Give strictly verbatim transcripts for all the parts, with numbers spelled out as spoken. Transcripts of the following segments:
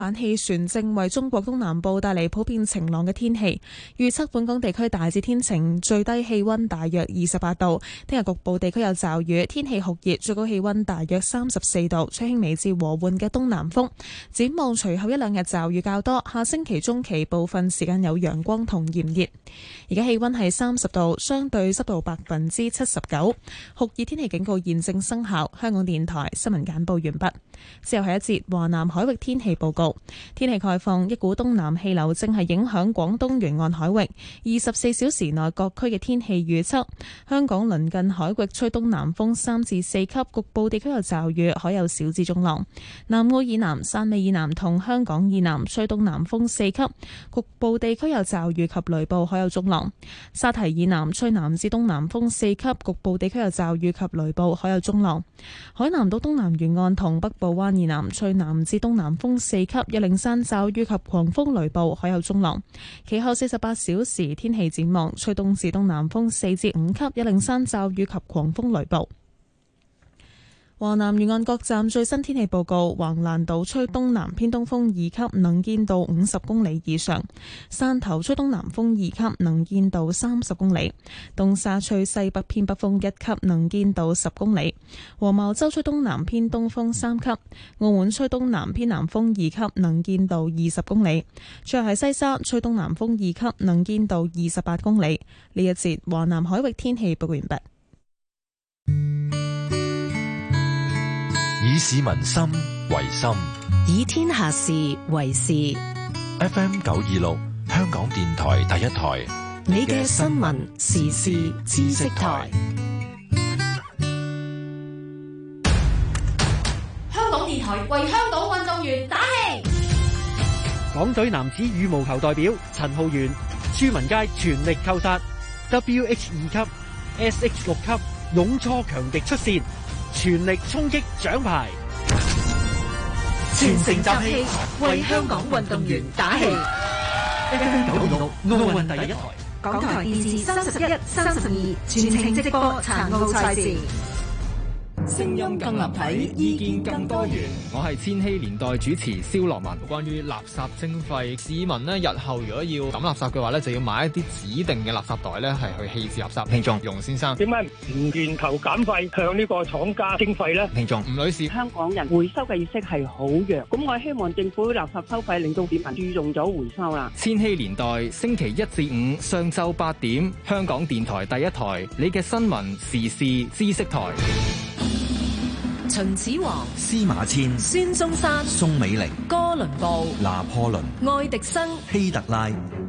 反氣旋正為中國東南部帶嚟普遍晴朗嘅天氣，預測本港地區大致天晴，最低氣溫大約二十八度。聽日局部地區有驟雨，天氣酷熱，最高氣溫大約三十四度，吹輕微至和緩嘅東南風。展望隨後一兩日驟雨較多，下星期中期部分時間有陽光同炎熱。而家氣溫係三十度，相對濕度百分之七十九，酷熱天氣警告現正生效。香港電台新聞簡報完畢。之後係一節華南海域天氣報告。天氣概況，一股東南氣流正係影響廣東沿岸海域。二十四小時內各區嘅天氣預測：香港鄰近海域吹東南風三至四級，局部地區有驟雨，海有小至中浪。南澳以南、汕尾以南同香港以南吹東南風四級，局部地區有驟雨及雷暴，海有中浪。沙堤以南吹南至東南風四級，局部地區有驟雨及雷暴，海有中浪。海南島東南沿岸同北部灣以南吹南至東南風四級，有零散驟雨及狂風雷暴，海有中浪。其後四十八小時天氣展望，吹東至東南風四至五級，有零散驟雨及狂風雷暴。華南沿岸各站最新天氣報告：橫瀾島吹東南偏東風二級，能見度五十公里以上；汕頭吹東南風二級，能見度三十公里；東沙吹西北偏北風一級，能見度十公里；黃茅洲吹東南偏東風三級；澳門吹東南偏南風二級，能見度二十公里；最後係西沙吹東南風二級，能見度二十八公里。呢一節華南海域天氣報告完畢。 以市民心為心， 以天下事為事。 F M 九二六，香港電台第一台， 你嘅新聞時事知識台。 香港電台為香港運動員打氣。 港隊男子羽毛球代表陳浩源、朱文佳全力扣殺 W H 二級、S H 六級，勇挫強敵出線，全力衝擊獎牌， 全城集氣，為香港運動員打氣。 F M 九二六奧運第一台， 港台電視三十一、三十二全程直播殘奧賽事。 聲音更立體，意見更多元。我係千禧年代主持蕭樂文。關於垃圾徵費，市民呢日後如果要抌垃圾嘅話呢，就要買一啲指定嘅垃圾袋呢，係去棄置垃圾。聽眾容先生， 點解唔源頭減費，向呢個廠家徵費呢？ 聽眾吳女士， 香港人回收嘅意識係好弱，咁我希望政府垃圾收費令到市民注重咗回收啦。 千禧年代星期一至五上晝八點，香港電台第一台，你嘅新聞時事知識台。 秦始皇、 司馬遷、 孫中山、 宋美齡、 哥倫布、 拿破崙、 愛迪生、 希特拉，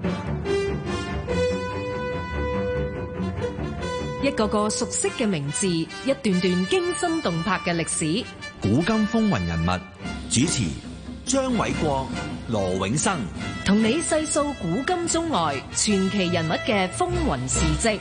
一個個熟悉嘅名字，一段段驚心動魄嘅歷史。 古今風雲人物，主持張偉國、羅永生， 同你細數古今中外傳奇人物嘅風雲事跡。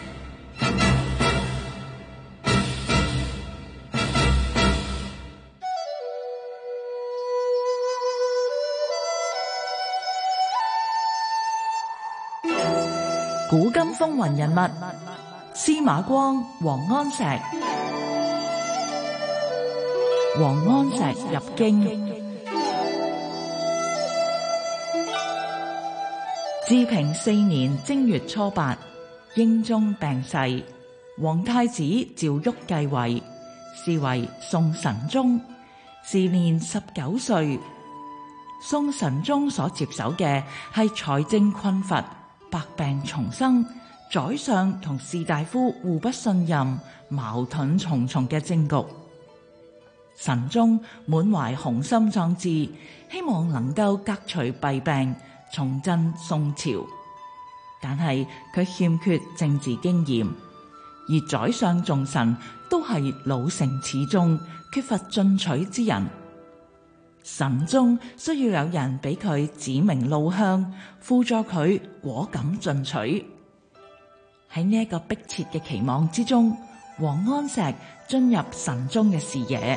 古今風雲人物，司馬光、王安石。王安石入京。治平四年正月初八，英宗病逝，皇太子趙煜繼位，是為宋神宗，時年十九歲。宋神宗所接手嘅係財政困乏、百病叢生、宰相同士大夫互不信任、矛盾重重嘅政局。神宗滿懷雄心壯志，希望能夠革除弊病，重振宋朝。但係佢欠缺政治經驗，而宰相眾臣都係老成持重、缺乏進取之人。神宗需要有人俾佢指明路向，輔助佢果敢進取。喺呢一個迫切嘅期望之中，王安石進入神宗嘅視野。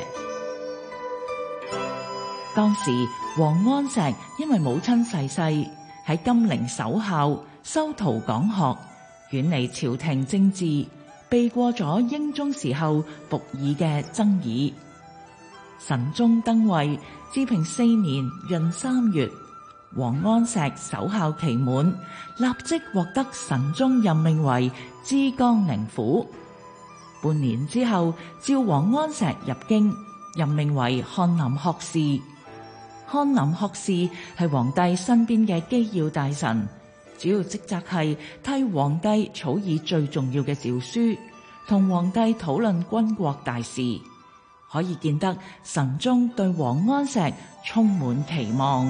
當時王安石因為母親逝世，喺金陵守孝，修徒講學，遠離朝廷政治，避過咗英宗時候服議嘅爭議。 神宗登位，治平四年閏三月，王安石守孝期滿，立即獲得神宗任命為枝江寧府。半年之後，召王安石入京，任命為翰林學士。翰林學士係皇帝身邊嘅機要大臣，主要職責係替皇帝草擬最重要嘅詔書，同皇帝討論軍國大事。可以見得神宗對王安石充滿期望。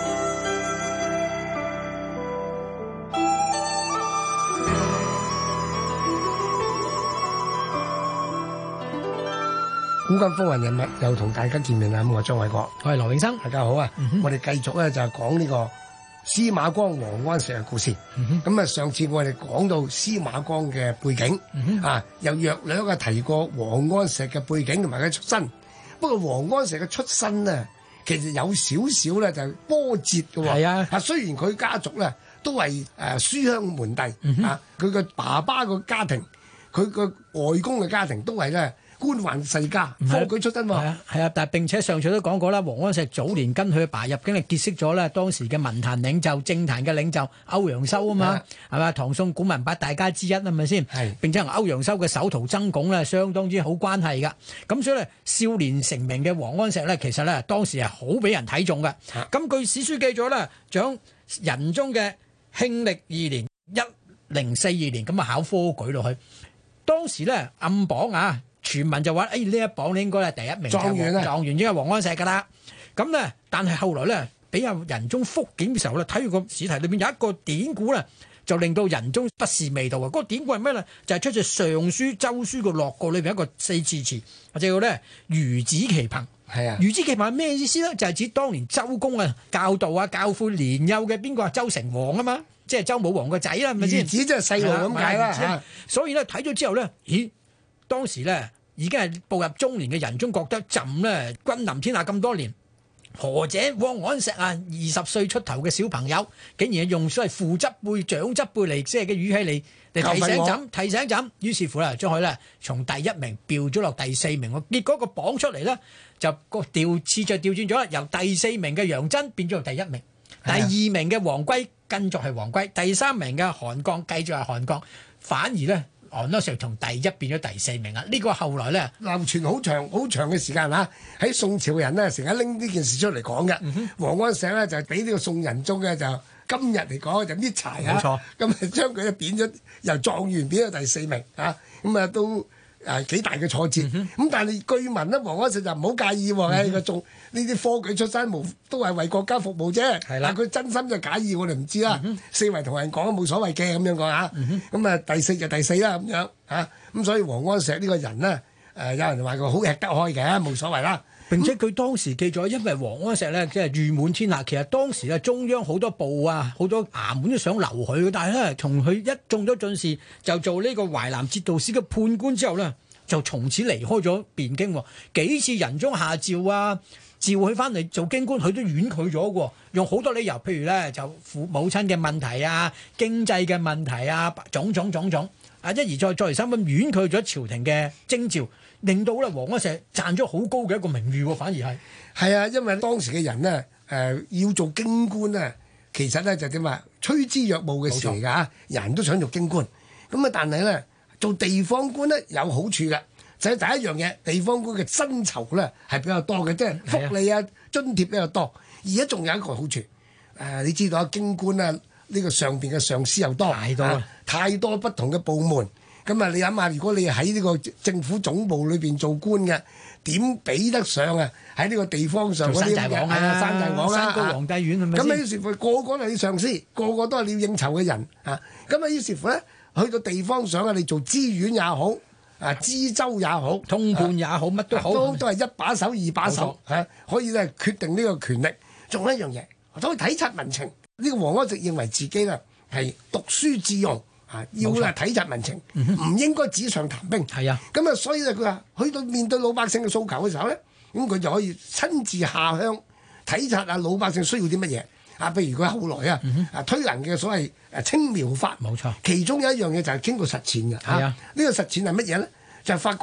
古今風雲人物又同大家見面啦！咁我張偉國， 我係羅永生， 大家好啊！ 嗯、 我哋繼續咧就係講呢個司馬光、王安石嘅故事。咁啊、嗯，上次我哋講到司馬光嘅背景，嗯、啊，又約略嘅提過王安石嘅背景同埋佢出身。不過王安石嘅出身呢，其實有少少咧就波折嘅。係啊，啊雖然佢家族咧都係誒書香門第，嗯、啊，佢個爸爸個家庭，佢個外公嘅家庭都係咧。官宦世家，科舉出身喎。係啊，係啊，但係並且上次都講過啦，王安石早年跟佢爸入京，係結識咗咧當時嘅文壇領袖、政壇嘅領袖歐陽修啊嘛，係嘛？唐宋古文八大家之一係咪先？係。並且同歐陽修嘅首徒曾鞏咧，相當之好關係㗎。咁所以咧，少年成名嘅王安石咧，其實咧當時係好俾人睇重㗎。咁據史書記載咧，長仁宗嘅慶曆二年一零四二年咁啊考科舉落去，當時咧暗榜啊。傳聞就話：誒呢一榜咧應該係第一名狀元啊，狀元應該係王安石㗎啦。咁咧，但係後來咧，俾阿仁宗復檢嘅時候咧，睇住個試題裏邊有一個典故咧，就令到仁宗不是味道啊！嗰、那個典故係咩咧？就係、是、出自《尚書》周書個樂國裏邊一個四字詞，或者叫咧孺子期朋。係啊，孺子期朋係咩意思咧？就係、是、指當年周公啊教導啊教誨年幼嘅邊個啊周成王啊嘛，即係周武王個仔啦，係咪先？孺子即係細路咁解啦。所以咧睇咗之後咧，咦？當時咧已經係步入中年嘅仁宗覺得朕咧君臨天下咁多年，何者王安石啊二十歲出頭嘅小朋友，竟然用所謂父執輩、長執輩嚟即係嘅語氣嚟嚟提醒朕，提醒朕。於是乎咧，將佢咧從第一名調咗落第四名。結果個榜出嚟咧，就個調次就調轉咗啦，由第四名嘅楊真變咗做第一名，第二名嘅王珪跟續係王珪，第三名嘅韓鋼繼續係韓鋼，反而咧。王安石從第一變咗第四名啊！呢、這個後來咧流傳好長好長嘅時間嚇，喺宋朝人咧成日拎呢件事出嚟講嘅。嗯、王安石咧就俾呢個宋仁宗咧就今日嚟講就搣柴嚇，咁啊將佢變咗由狀元變咗第四名嚇，咁啊都誒幾大嘅挫折。咁、嗯、但係據聞咧，王安石就唔好介意喎，誒個仲呢啲科舉出身無都係為國家服務啫。係啦，佢真心就假意我哋唔知啦。嗯、四圍同人講都冇所謂嘅咁樣講嚇。咁、嗯、啊第四就第四啦咁樣嚇。咁所以王安石呢個人呢，誒有人話佢好吃得開嘅，冇所謂啦。並且佢當時記載，因為王安石咧即係譽滿天下，其實當時咧中央好多部啊、好多衙門都想留佢，但係咧從佢一中咗進士，就做呢個淮南節度使嘅判官之後咧，就從此離開咗汴京。幾次仁宗下詔啊，召佢翻嚟做京官，佢都婉拒咗喎，用好多理由，譬如咧就父母親嘅問題啊、經濟嘅問題啊，種種種種啊，一而再、再而三咁婉拒咗朝廷嘅徵召。令到咧王安石賺咗好高嘅一個名譽喎，反而係係啊，因為當時嘅人呢，誒、呃、要做京官呢，其實咧就點話趨之若鶩嘅事嚟㗎嚇，人都想做京官。咁啊，但係咧做地方官咧有好處嘅，就係、是、第一樣嘢，地方官嘅薪酬咧係比較多嘅，即係福利啊津貼比較多。而家仲有一個好處，誒、呃、你知道啊，京官啊呢、這個上邊嘅上司又多，太多、啊、太多不同嘅部門。咁啊！你諗下，如果你喺呢個政府總部裏邊做官嘅，點比得上啊？喺呢個地方上嗰啲嘅係啊，山寨王啊，山高皇帝遠係咪先？咁啊，於是乎個個都係你上司，個個都係你要應酬嘅人啊！咁啊，於是乎咧，去到地方上啊，你做知縣也好，啊知州也好，通判也好，乜都好，都都係一把手、二把手嚇，可以咧決定呢個權力。仲有一樣嘢，可以體察民情。呢個王安石認為自己咧係讀書致用。啊！要啦體察民情，唔、嗯、應該紙上談兵。係啊，咁啊，所以咧，佢話去到面對老百姓嘅訴求嘅時候咧，咁佢就可以親自下鄉體察下老百姓需要啲乜嘢。啊，譬如佢後來啊，嗯、啊推行嘅所謂誒青苗法，冇錯，其中有一樣嘢就係經過實踐嘅。係啊，呢、啊、個實踐係乜嘢咧？就係、是、發覺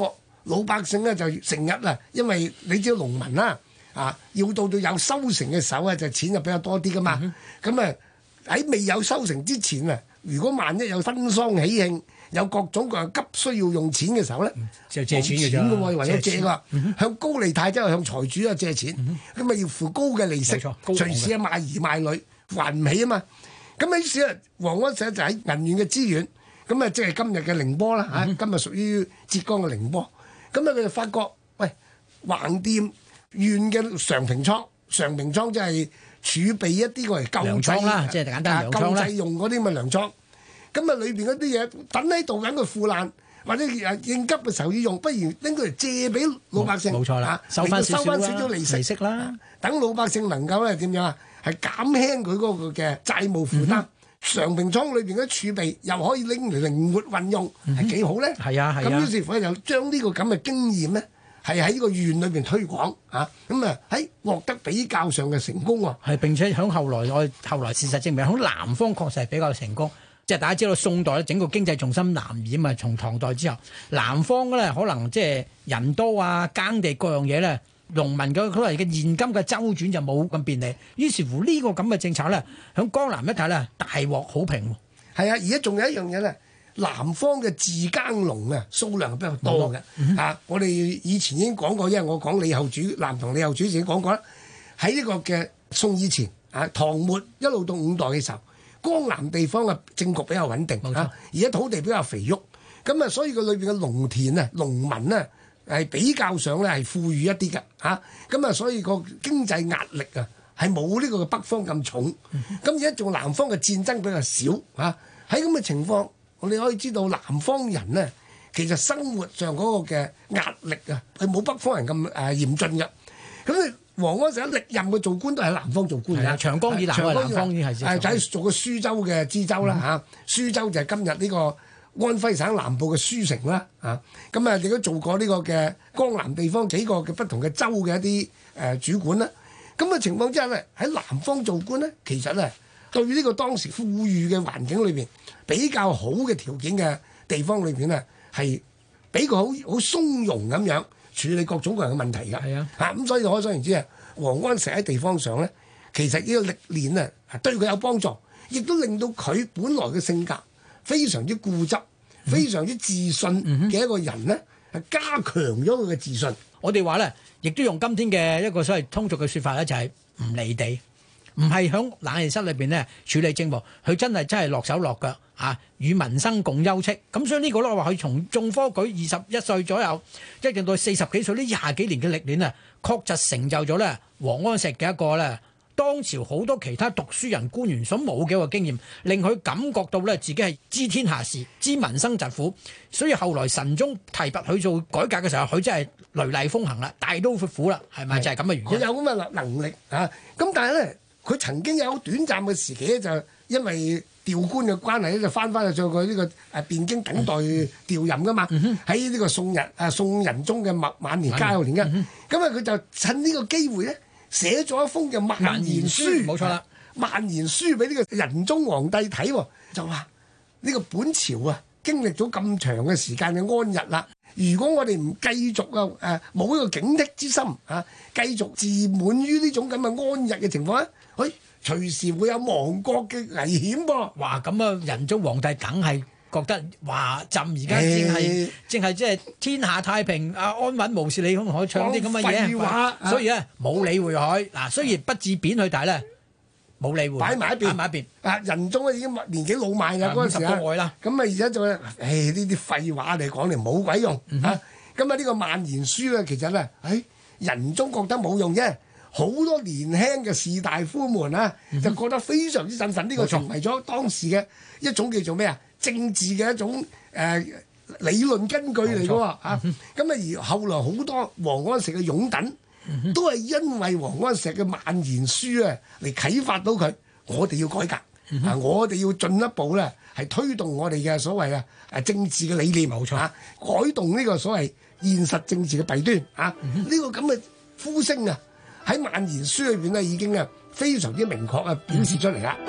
老百姓咧就成日啊，因為你知道農民啦啊，要到到有收成嘅時候啊，就錢就比較多啲噶嘛。咁啊喺未有收成之前啊，如果萬一有婚喪喜慶，有各種各樣急需要用錢嘅時候咧， 就借錢嘅啫， 嘅喎，唯有借㗎，向高利貸即係向財主啊借錢，咁啊要付高嘅利息，隨時啊賣兒賣女還唔起啊嘛。咁於是啊，黃安石就喺銀縣嘅資源，咁啊即係今日嘅寧波啦嚇，今日屬於浙江嘅寧波。咁啊佢就發覺，喂，橫店縣嘅常平倉，常平倉即係儲備一啲過嚟救濟啦，即係簡單糧倉啦， 救濟用嗰啲咁嘅糧倉。咁啊，裏邊嗰啲嘢等喺度等佢腐爛，或者誒應急嘅時候要用，不如拎佢嚟借俾老百姓。 冇錯啦，收翻少少利息利息啦， 等老百姓能夠咧點樣啊？係減輕佢嗰個嘅債務負擔。常平倉裏邊嘅儲備又可以拎嚟靈活運用，係幾好咧？ 係啊係啊。 咁於是乎咧，就將呢個咁嘅經驗咧，係喺呢個縣裏邊推廣啊。咁啊喺獲得比較上嘅成功喎。 係並且響後來我後來事實證明，響南方確實係比較成功。即係大家知道宋代咧，整個經濟重心南移啊嘛，從唐代之後，南方咧可能即係人多啊，耕地各樣嘢咧，農民嘅佢哋嘅現金嘅周轉就冇咁便利。於是乎呢個咁嘅政策咧，響江南一帶咧大獲好評。 係啊，而家仲有一樣嘢咧，南方嘅自耕農啊，數量係比較多嘅、嗯、啊！我哋以前已經講過，因為我講李後主南唐李後主已經講過啦，喺呢個嘅宋以前啊，唐末一路到五代嘅時候。江南地方嘅政局比較穩定嚇，而家土地比較肥沃，咁啊，所以佢裏邊嘅農田啊、農民咧係比較上咧係富裕一啲嘅嚇，咁啊，所以個經濟壓力啊係冇呢個北方咁重，咁而家仲南方嘅戰爭比較少嚇，喺咁嘅情況，我哋可以知道南方人咧其實生活上嗰個嘅壓力啊係冇北方人咁誒嚴峻嘅，咁你。黃安石歷任嘅做官都係喺南方做官嘅， 長江以南嘅南方已經係誒就喺做過舒州嘅知州啦嚇，舒州就係今日呢個安徽省南部嘅舒城啦嚇，咁啊亦都做過呢個嘅江南地方幾個嘅不同嘅州嘅一啲誒主管啦，咁嘅情況之下咧喺南方做官咧，其實咧對呢個當時富裕嘅環境裏邊比較好嘅條件嘅地方裏邊咧係俾佢好好鬆容咁樣處理各種各樣嘅問題㗎，係啊，嚇咁所以可想而知啊，黃安石喺地方上咧，其實呢個歷練啊，對佢有幫助，亦都令到佢本來嘅性格非常之固執、嗯、非常之自信嘅一個人咧，係加強咗佢嘅自信。 我哋話咧，亦都用今天嘅一個所謂通俗嘅説法咧，就係唔離地，唔係響冷氣室裏邊咧處理政務，佢真係真係落手落腳。啊，與民生共休戚，咁所以呢個咧，我話佢從中科舉二十一歲左右，一直到四十幾歲呢廿幾年嘅歷練啊，確實成就咗咧黃安石嘅一個咧當朝好多其他讀書人官員所冇嘅一個經驗，令佢感覺到咧自己係知天下事、知民生疾苦，所以後來神宗提拔佢做改革嘅時候，佢真係雷厲風行啦，大刀闊斧啦，係咪就係咁嘅原因？ 佢有咁嘅能力啊，咁但係咧，佢曾經有短暫嘅時期咧，就因為調官嘅關係咧，就翻翻去做佢呢個誒汴京等待調任噶嘛。喺呢、嗯、個宋仁啊宋仁宗嘅晚晚年嘉佑年間，咁啊佢就趁呢個機會咧，寫咗一封嘅萬言書，冇錯啦，萬言書俾呢個仁宗皇帝睇喎，就話呢個本朝啊經歷咗咁長嘅時間嘅安逸啦，如果我哋唔繼續啊誒冇呢個警惕之心啊，繼續自滿於呢種咁嘅安逸嘅情況咧，佢、哎隨時會有亡國嘅危險噃！ 哇！咁啊，仁宗皇帝梗係覺得話朕而家正係正係即係天下太平啊，安穩無事，你可唔可以唱啲咁嘅嘢？ 話所以咧冇理會佢嗱，雖然不至貶佢，但係咧冇理會， 擺埋一邊， 擺埋一邊。 啊，仁宗已經年紀老邁啦，嗰陣時啊，咁啊而家就誒呢啲廢話嚟講嚟冇鬼用嚇。咁啊呢個萬言書咧，其實咧，誒仁宗覺得冇用啫。好多年輕嘅士大夫們啊，就覺得非常之振奮，呢、嗯、個成為咗當時嘅一種叫做咩啊政治嘅一種誒、呃、理論根據嚟嘅喎啊！咁啊而後來好多黃安石嘅擁躉，嗯、都係因為黃安石嘅萬言書啊嚟啟發到佢，我哋要改革、嗯、啊！我哋要進一步咧係推動我哋嘅所謂啊誒政治嘅理念，冇錯啊，改動呢個所謂現實政治嘅弊端啊！呢、嗯、個咁嘅呼聲啊！喺萬言書裏邊咧，已經啊非常之明確啊表示出嚟啦。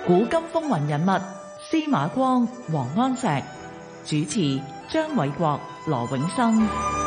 古今風雲人物司馬光、王安石，主持張偉國、羅永生。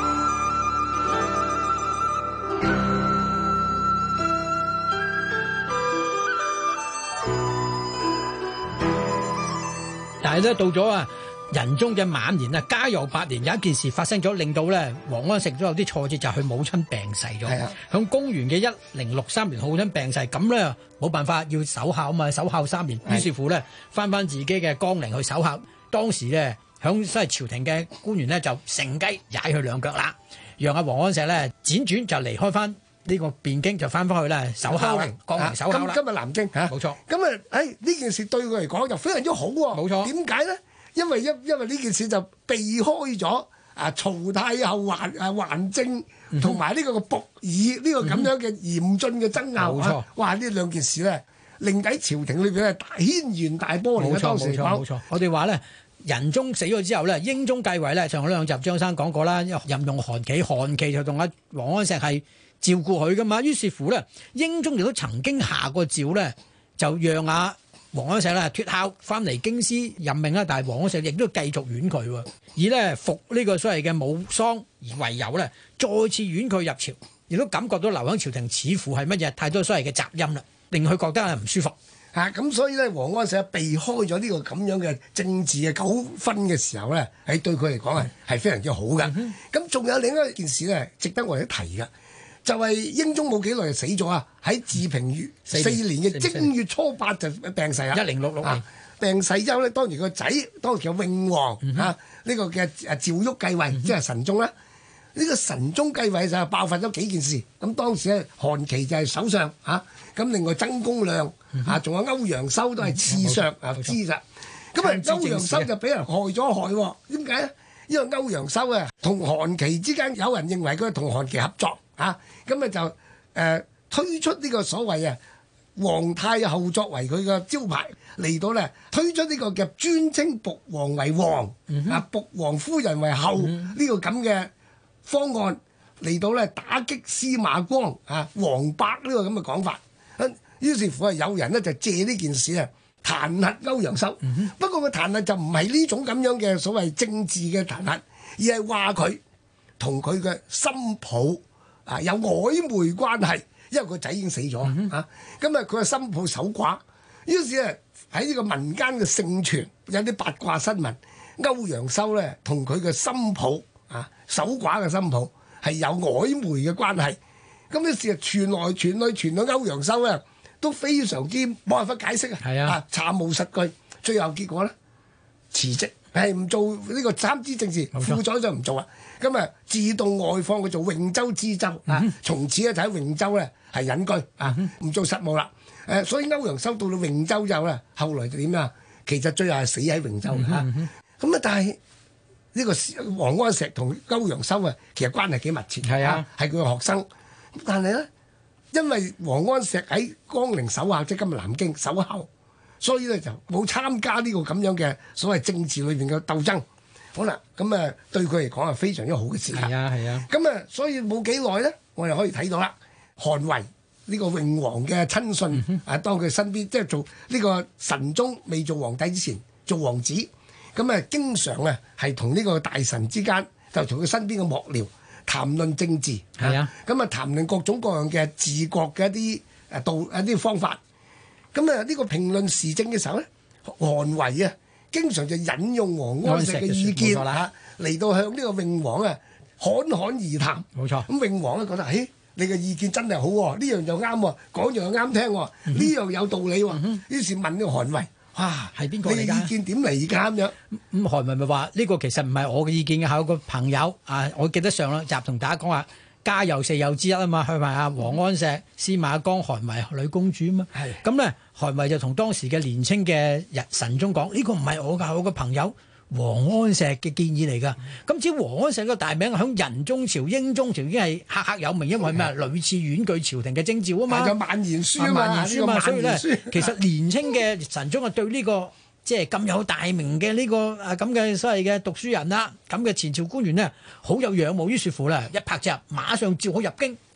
但係咧到咗啊仁宗嘅晚年啊，嘉佑八年有一件事發生咗，令到咧王安石都有啲挫折，就係佢母親病逝咗。係啊，響公元嘅一零六三年，母親病逝，咁咧冇辦法要守孝啊嘛，守孝三年，於是乎咧翻翻自己嘅江陵去守孝。當時咧響即係朝廷嘅官員咧就乘機踩佢兩腳啦，讓阿王安石咧輾轉就離開翻呢個汴京，就翻返去咧守孝啦，江陵守孝啦。 今日南京嚇， 冇錯。 咁啊，誒呢件事對佢嚟講就非常之好喎。冇錯。點解咧？因為因因為呢件事就避開咗啊曹太后還啊還政同埋呢個個僕議呢個咁樣嘅嚴峻嘅爭拗。冇錯。哇！呢兩件事咧，令喺朝廷裏邊係大軒然大波嚟嘅。當時嚟講， 冇錯。我哋話咧，仁宗死咗之後咧，英宗繼位咧，上兩集張生講過啦，任用韓琦，韓琦就同阿王安石係照顧佢噶嘛。於是乎咧，英宗亦都曾經下過詔咧，就讓阿王安石咧脫孝翻嚟京師任命啦，但係王安石亦都繼續婉拒喎，以咧服呢個所謂嘅武喪而為由咧，再次婉拒入朝，亦都感覺到留喺朝廷似乎係乜嘢太多所謂嘅雜音啦，令佢覺得係唔舒服嚇。咁、啊、所以咧，王安石避開咗呢個咁樣嘅政治嘅糾紛嘅時候咧，係對佢嚟講係係非常之好嘅。咁仲、嗯、有另一件事咧，值得我哋一提嘅。就係英宗冇幾耐就死咗啊！喺治平月四年嘅正月初八就病逝啦。一零六六年病逝之後咧，當然個仔當時嘅永王嚇呢、嗯啊呢個嘅誒趙煜繼位，嗯、即係神宗啦。呢、呢個神宗繼位就爆發咗幾件事。咁當時咧，韓琦就係首相嚇，咁、啊、另外曾公亮嚇，仲、嗯、有歐陽修都係次相啊之實。咁啊，歐陽修就俾人害咗害喎。點解咧？因為歐陽修啊，同韓琦之間有人認為佢係同韓琦合作。啊，咁啊就誒、呃、推出呢個所謂啊皇太后作為佢個招牌嚟到咧，推出呢個嘅尊稱僕王為王，嗯、啊僕王夫人為後呢、嗯、個咁嘅方案嚟到咧打擊司馬光啊王伯呢個咁嘅講法。於是乎啊有人咧就借呢件事啊彈劾歐陽修，嗯、不過個彈劾就唔係呢種咁樣嘅所謂政治嘅彈劾，而係話佢同佢嘅新抱啊有曖昧關係，因為個仔已經死咗、嗯、啊，咁啊佢個新抱守寡，於是啊喺呢個民間嘅盛傳有啲八卦新聞，歐陽修咧同佢嘅新抱啊守寡嘅新抱係有曖昧嘅關係，咁呢事啊傳來傳去傳到歐陽修咧都非常之冇辦法解釋啊，係啊查無實據，最後結果咧辭職。係唔做呢個參知政事，副宰相唔做啊！咁啊，自動外放佢做永州知州啊！從此咧就喺永州咧係隱居啊，唔做實務啦。誒，所以歐陽修到到永州之後咧，後來就點啊？其實最後係死喺永州啊！咁啊，但係呢個王安石同歐陽修啊，其實關係幾密切，係啊，係佢嘅學生。但係咧，因為王安石喺江陵守孝，即係今日南京守孝。所以咧就冇參加呢個咁樣嘅所謂政治裏邊嘅鬥爭。好啦，咁啊對佢嚟講係非常之好嘅事。係啊係啊。咁啊，所以冇幾耐咧，我哋可以睇到啦。韓維呢個永王嘅親信、嗯、啊，當佢身邊即係做呢個神宗未做皇帝之前做王子，咁啊經常啊係同呢個大臣之間就同佢身邊嘅幕僚談論政治。係啊。咁啊談論各種各樣嘅治國嘅一啲誒道一啲方法。咁啊！呢個評論時政嘅時候咧，韓維啊，經常就引用王安石嘅意見嚇，嚟到向呢個永王啊侃侃而談。冇錯。咁永王咧覺得，誒，你嘅意見真係好喎，呢樣就啱喎，嗰樣又啱聽喎，呢、嗯、樣有道理喎。嗯、於是問呢個韓維，哇，係邊個嚟㗎？你嘅意見點嚟㗎？咁樣咁韓維咪話：呢、呢個其實唔係我嘅意見嘅，係我個朋友啊！我記得上兩集同大家講話。嘉佑四友之一啊嘛，佢埋阿王安石、司馬光、韓維女公主啊嘛。係咁咧，韓維就同當時嘅年青嘅日神宗講：呢、呢個唔係我㗎，係我個朋友王安石嘅建議嚟㗎。咁至於王安石個大名響仁宗朝、英宗朝已經係赫赫有名，因為咩啊？屢次婉拒朝廷嘅徵召啊嘛。有萬言書啊嘛，萬言書嘛。所以咧，其實年青嘅神宗啊，對呢個即係咁有大名嘅呢個啊咁嘅所謂嘅讀書人啦，咁嘅前朝官員呢，好有仰慕，於是乎咧一拍即合，馬上召佢入京，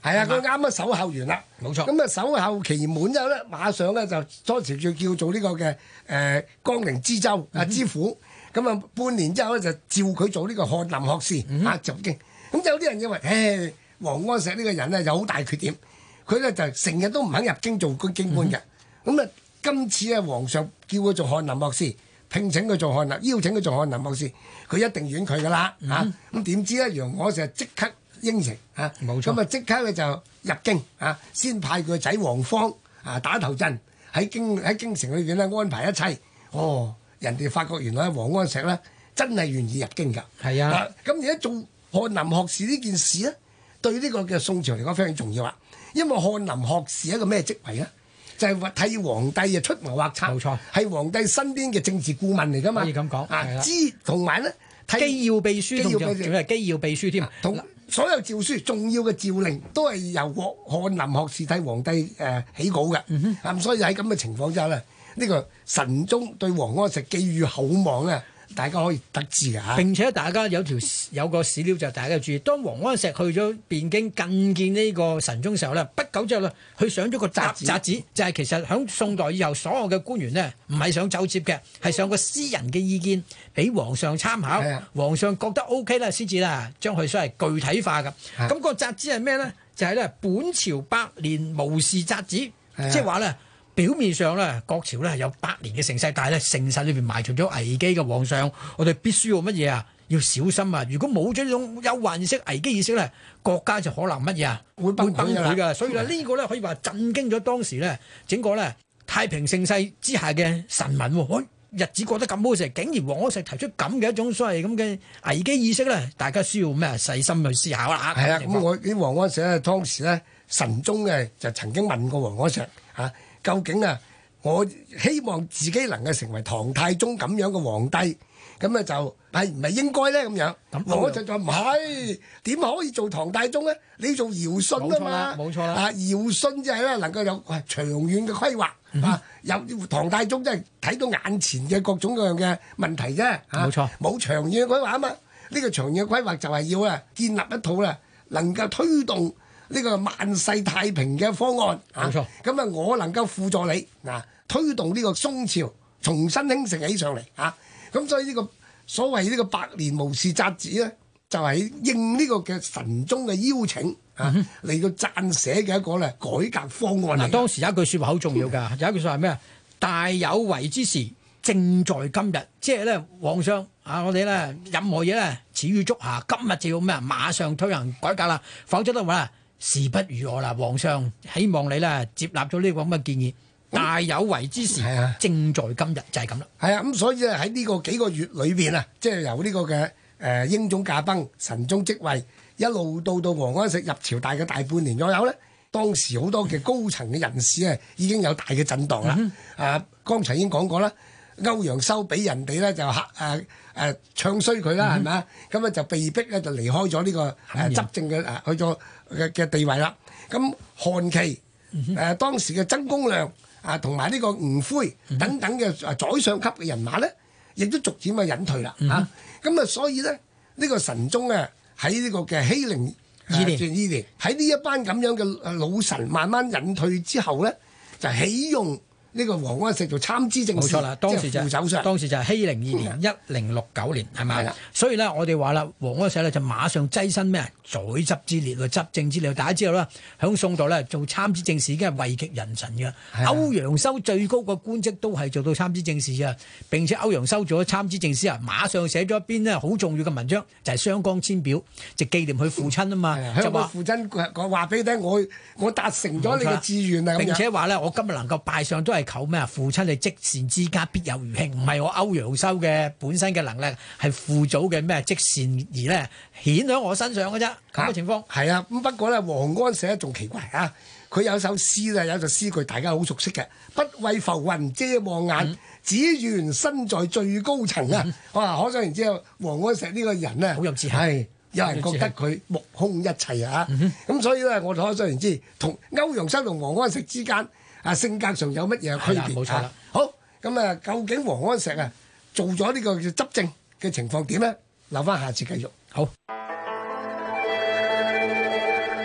係啊，佢啱啱守候完啦， 冇錯。 咁啊守候期滿之後咧，馬上咧就當時就叫做呢個嘅誒江寧知州啊知府，咁啊半年之後咧就召佢做呢個翰林學士啊入京。咁有啲人認為，誒王安石呢個人咧有好大缺點，佢咧就成日都唔肯入京做官京官嘅。咁啊今次啊皇上叫佢做翰林學士，聘請佢做翰林，邀請佢做翰林學士，佢一定婉拒噶啦嚇。咁點知咧楊安石即刻應承啊， 冇錯。 咁啊即刻咧就入京啊，先派佢個仔黃芳啊打頭陣喺京喺京城裏邊咧安排一切。哦，人哋發覺原來王安石咧真係願意入京㗎。 係啊， 咁而家做翰林學士呢件事咧，對呢個嘅宋朝嚟講非常重要啊。因為翰林學士係一個咩職位咧？就係、是、替皇帝啊出謀劃策，冇錯，係皇帝身邊嘅政治顧問嚟㗎嘛。 可以咁講啊，知同埋咧機要秘書，仲仲係機要秘書添。 同所有詔書、重要嘅詔令都係由翰林學士替皇帝誒、呃、起稿嘅。咁、嗯、所以喺咁嘅情況之下咧，呢、這個神宗對王安石寄予厚望咧，大家可以得知嘅嚇。 並且大家有條有個史料就大家注意，當王安石去咗汴京覲見呢個神宗時候咧，不久之後咧，佢上咗個札札子，就係、是、其實響宋代以後所有嘅官員呢，唔係上奏摺嘅，係上個私人嘅意見俾皇上參考，皇上覺得 O K 啦，先至啦將佢所謂具體化嘅。咁、那個札子係咩咧？就係、是、咧本朝百年無事札子，即係話咧。表面上咧，國潮咧有百年嘅盛世，但係咧盛世裏邊埋藏咗危機嘅。皇上，我哋必須要乜嘢啊？要小心啊！如果冇咗呢種憂患意識、危機意識咧，國家就可能乜嘢啊？會崩潰㗎。所以咧，呢個咧可以話震驚咗當時咧整個咧太平盛世之下嘅臣民。喎、哎，日子過得咁好時，竟然王安石提出咁嘅一種所謂咁嘅危機意識咧，大家需要咩細心去思考啦。 係啊，咁我啲王安石咧當時咧神宗嘅就曾經問過王安石啊。究竟啊，我希望自己能夠成為唐太宗咁樣嘅皇帝，咁咧就係唔係應該咧咁樣？王安石就話唔係，點可以做唐太宗咧？你做堯舜啊嘛，冇錯啦。啊，堯舜就係咧能夠有長遠嘅規劃、嗯、啊，有唐太宗真係睇到眼前嘅各種各樣嘅問題啫。冇錯，冇長遠嘅規劃啊嘛。呢、呢個長遠嘅規劃就係要啊建立一套啦，能夠推動呢個萬世太平嘅方案，冇錯。咁啊，我能夠輔助你嗱，推動呢個宋朝重新興盛起上嚟啊！咁所以呢個所謂呢個百年無事札子咧，就係、是、應呢個嘅神宗嘅邀請啊，嚟、嗯、到撰寫嘅一個咧改革方案嚟。嗱，當時有一句説話好重要㗎，有一句説話係咩啊？大有為之時，正在今日。即係咧，皇上啊，我哋咧任何嘢咧，始於足下，今日就要咩啊？馬上推行改革啦，否則都話啦。事不如我啦，皇上希望你咧接納咗呢個咁嘅建議，大有為之時，嗯、正在今日就係咁啦。係啊，咁所以咧喺呢個幾個月裏邊啊，即係由呢個嘅誒英宗駕崩、神宗即位，一路到到王安石入朝大嘅大半年左右咧，當時好多嘅高層嘅人士啊已經有大嘅震盪啦。嗯、啊，剛才已經講過啦，歐陽修俾人哋咧就嚇誒誒唱衰佢啦，係咪啊？咁咧就被逼咧就離開咗呢、這個誒、呃、執政嘅誒、呃、去咗嘅嘅地位啦。咁韓琦誒當時嘅曾公亮啊，同埋呢個吳恢等等嘅誒宰相級嘅人馬咧，亦都逐漸嘅隱退啦。嚇咁啊，所以咧呢、這個神宗啊喺呢個嘅熙寧二年二年喺呢一班咁樣嘅老臣慢慢隱退之後咧，就起用呢個王安石做參知政事，冇錯啦。當時就係、副首相，當時就係熙寧二年一零六九年，係咪？所以咧，我哋話啦，王安石咧就馬上躋身咩啊？宰執之列啊，執政之列。大家知道啦，響宋代咧做參知政事已經係位極人臣嘅。歐陽修最高個官職都係做到參知政事啊！並且歐陽修做咗參知政事啊，馬上寫咗一篇咧好重要嘅文章，就係《湘江千表》，就紀念佢父親啊嘛。就話父親講話俾你聽，我我達成咗你嘅志願啊！並且話咧，我今日能夠拜上都係求咩啊？父親係積善之家，必有餘慶，唔係我歐陽修嘅本身嘅能力，係父祖嘅咩積善而咧顯喺我身上嘅啫。咁嘅情況係啊，咁不過咧，王安石咧仲奇怪啊！佢有首詩咧，有一首詩句大家好熟悉嘅，不為浮雲遮望眼，嗯、只願身在最高層啊！哇、嗯，可想而知啊，王安石呢個人咧，好有志氣，係有人覺得佢目空一切啊！咁、嗯、所以咧，我可想而知，同歐陽修同王安石之間啊性格上有乜嘢區別？冇錯啦。好，咁啊，究竟王安石啊做咗呢個執政嘅情況點咧？留翻下次繼續。好。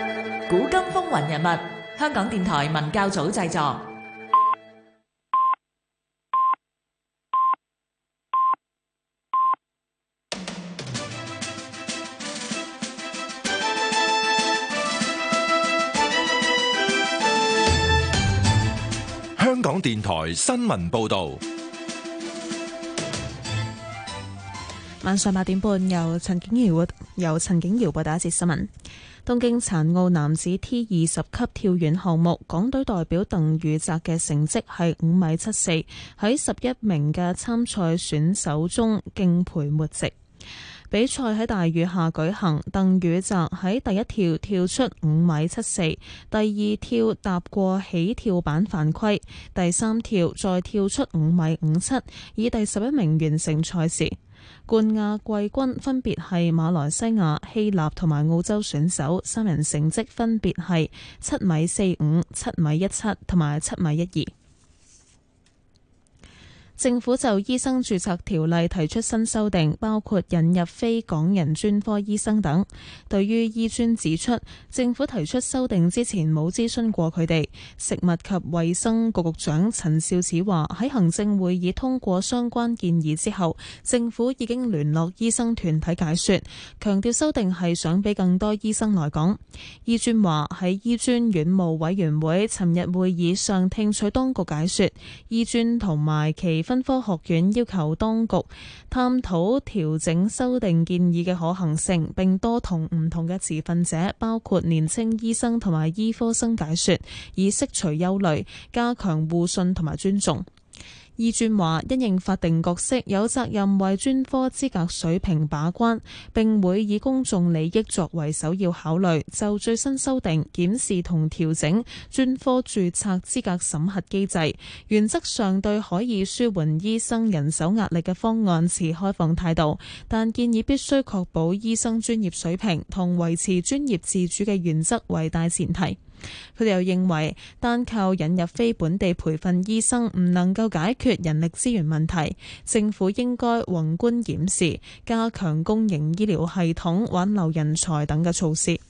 古今風雲人物，香港電台文教組製作。 香港電台新聞報道。 晚上八點半，由陳景瑤由陳景瑤報道一節新聞。東京殘奧男子 T 二十級跳遠項目，港隊代表鄧宇澤嘅成績係五米七四，喺十一名嘅參賽選手中敬陪末席。比賽喺大雨下舉行，鄧宇澤喺第一跳跳出五米七四，第二跳踏過起跳板犯規，第三跳再跳出五米五七，以第十一名完成賽事。冠亞季軍分別係馬來西亞、希臘同埋澳洲選手，三人成績分別係七米四五、七米一七同埋七米一二。政府就醫生註冊條例提出新修訂，包括引入非港人專科醫生等。對於醫專指出，政府提出修訂之前冇諮詢過佢哋。食物及衛生局局長陳肇始話：喺行政會議通過相關建議之後，政府已經聯絡醫生團體解說，強調修訂係想俾更多醫生來港。醫專話喺醫專院務委員會尋日會議上聽取當局解說，醫專同埋其分科學院要求當局探討調整修訂建議嘅可行性，並多同唔同嘅持份者，包括年青醫生同埋醫科生解說，以釋除憂慮，加強互信同埋尊重。醫專話，因應法定角色，有責任為專科資格水平把關，並會以公眾利益作為首要考慮。就最新修訂檢視同調整專科註冊資格審核機制，原則上對可以舒緩醫生人手壓力嘅方案持開放態度，但建議必須確保醫生專業水平同維持專業自主嘅原則為大前提。佢哋又認為，單靠引入非本地培訓醫生唔能夠解決人力資源問題，政府應該宏觀檢視，加強公營醫療系統挽留人才等嘅措施。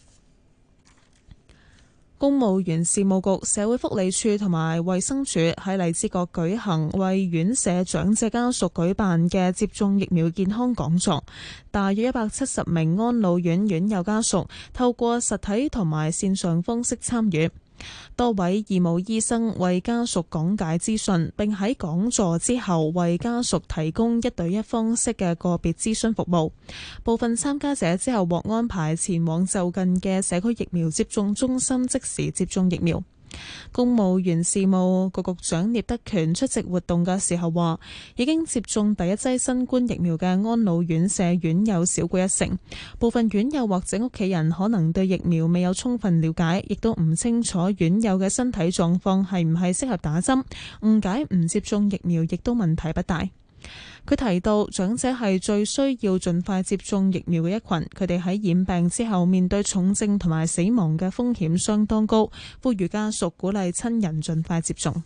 公務員事務局、社會福利署同埋衛生署喺荔枝角舉行為院舍長者家屬舉辦嘅接種疫苗健康講座，大約一百七十名安老院院友家屬透過實體同埋線上方式參與。多位義務醫生為家屬講解資訊，並喺講座之後為家屬提供一對一方式嘅個別諮詢服務。部分參加者之後獲安排前往就近嘅社區疫苗接種中心即時接種疫苗。公務員事務局局長聶德權出席活動嘅時候話，已經接種第一劑新冠疫苗嘅安老院舍院友少過一成，部分院友或者屋企人可能對疫苗未有充分了解，亦都唔清楚院友嘅身體狀況係唔係適合打針，誤解唔接種疫苗亦都問題不大。佢提到，長者係最需要盡快接種疫苗嘅一群，佢哋喺染病之後面對重症同埋死亡嘅風險相當高，呼籲家屬鼓勵親人盡快接種。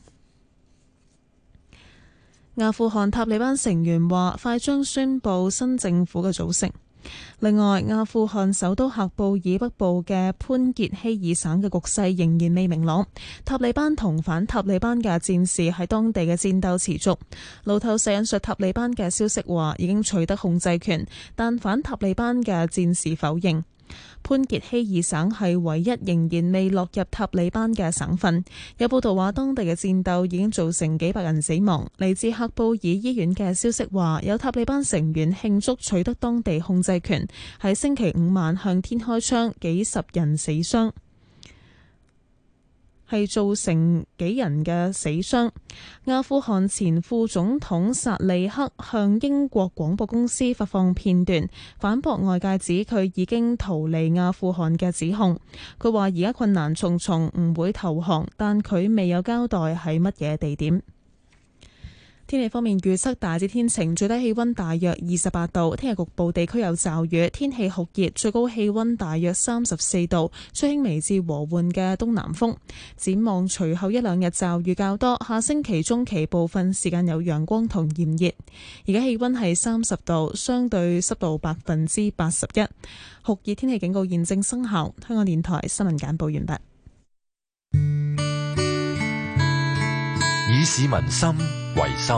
阿富汗塔利班成員話，快將宣布新政府嘅組成。另外，阿富汗首都喀布爾北部嘅潘傑希爾省嘅局勢仍然未明朗，塔利班同反塔利班嘅戰士喺當地嘅戰鬥持續。路透社引述塔利班嘅消息話，已經取得控制權，但反塔利班嘅戰士否認。潘傑希爾省係唯一仍然未落入塔利班嘅省份。有報道話，當地嘅戰鬥已經造成幾百人死亡。嚟自喀布爾醫院嘅消息話，有塔利班成員慶祝取得當地控制權，喺星期五晚向天開槍，幾十人死傷。係造成幾人嘅死傷。阿富汗前副總統薩利克向英國廣播公司發放片段，反駁外界指佢已經逃離阿富汗嘅指控。佢話而家困難重重，唔會投降，但佢未有交代喺乜嘢地點。 天氣方面預測大致天晴，最低氣溫大約二十八度。聽日局部地區有驟雨，天氣酷熱，最高氣溫大約三十四度，吹輕微至和緩嘅東南風。展望隨後一兩日驟雨較多，下星期中期部分時間有陽光同炎熱。而家氣溫係三十度，相對濕度百分之八十一。酷熱天氣警告現正生效。香港電台新聞簡報完畢。 以市民心為心，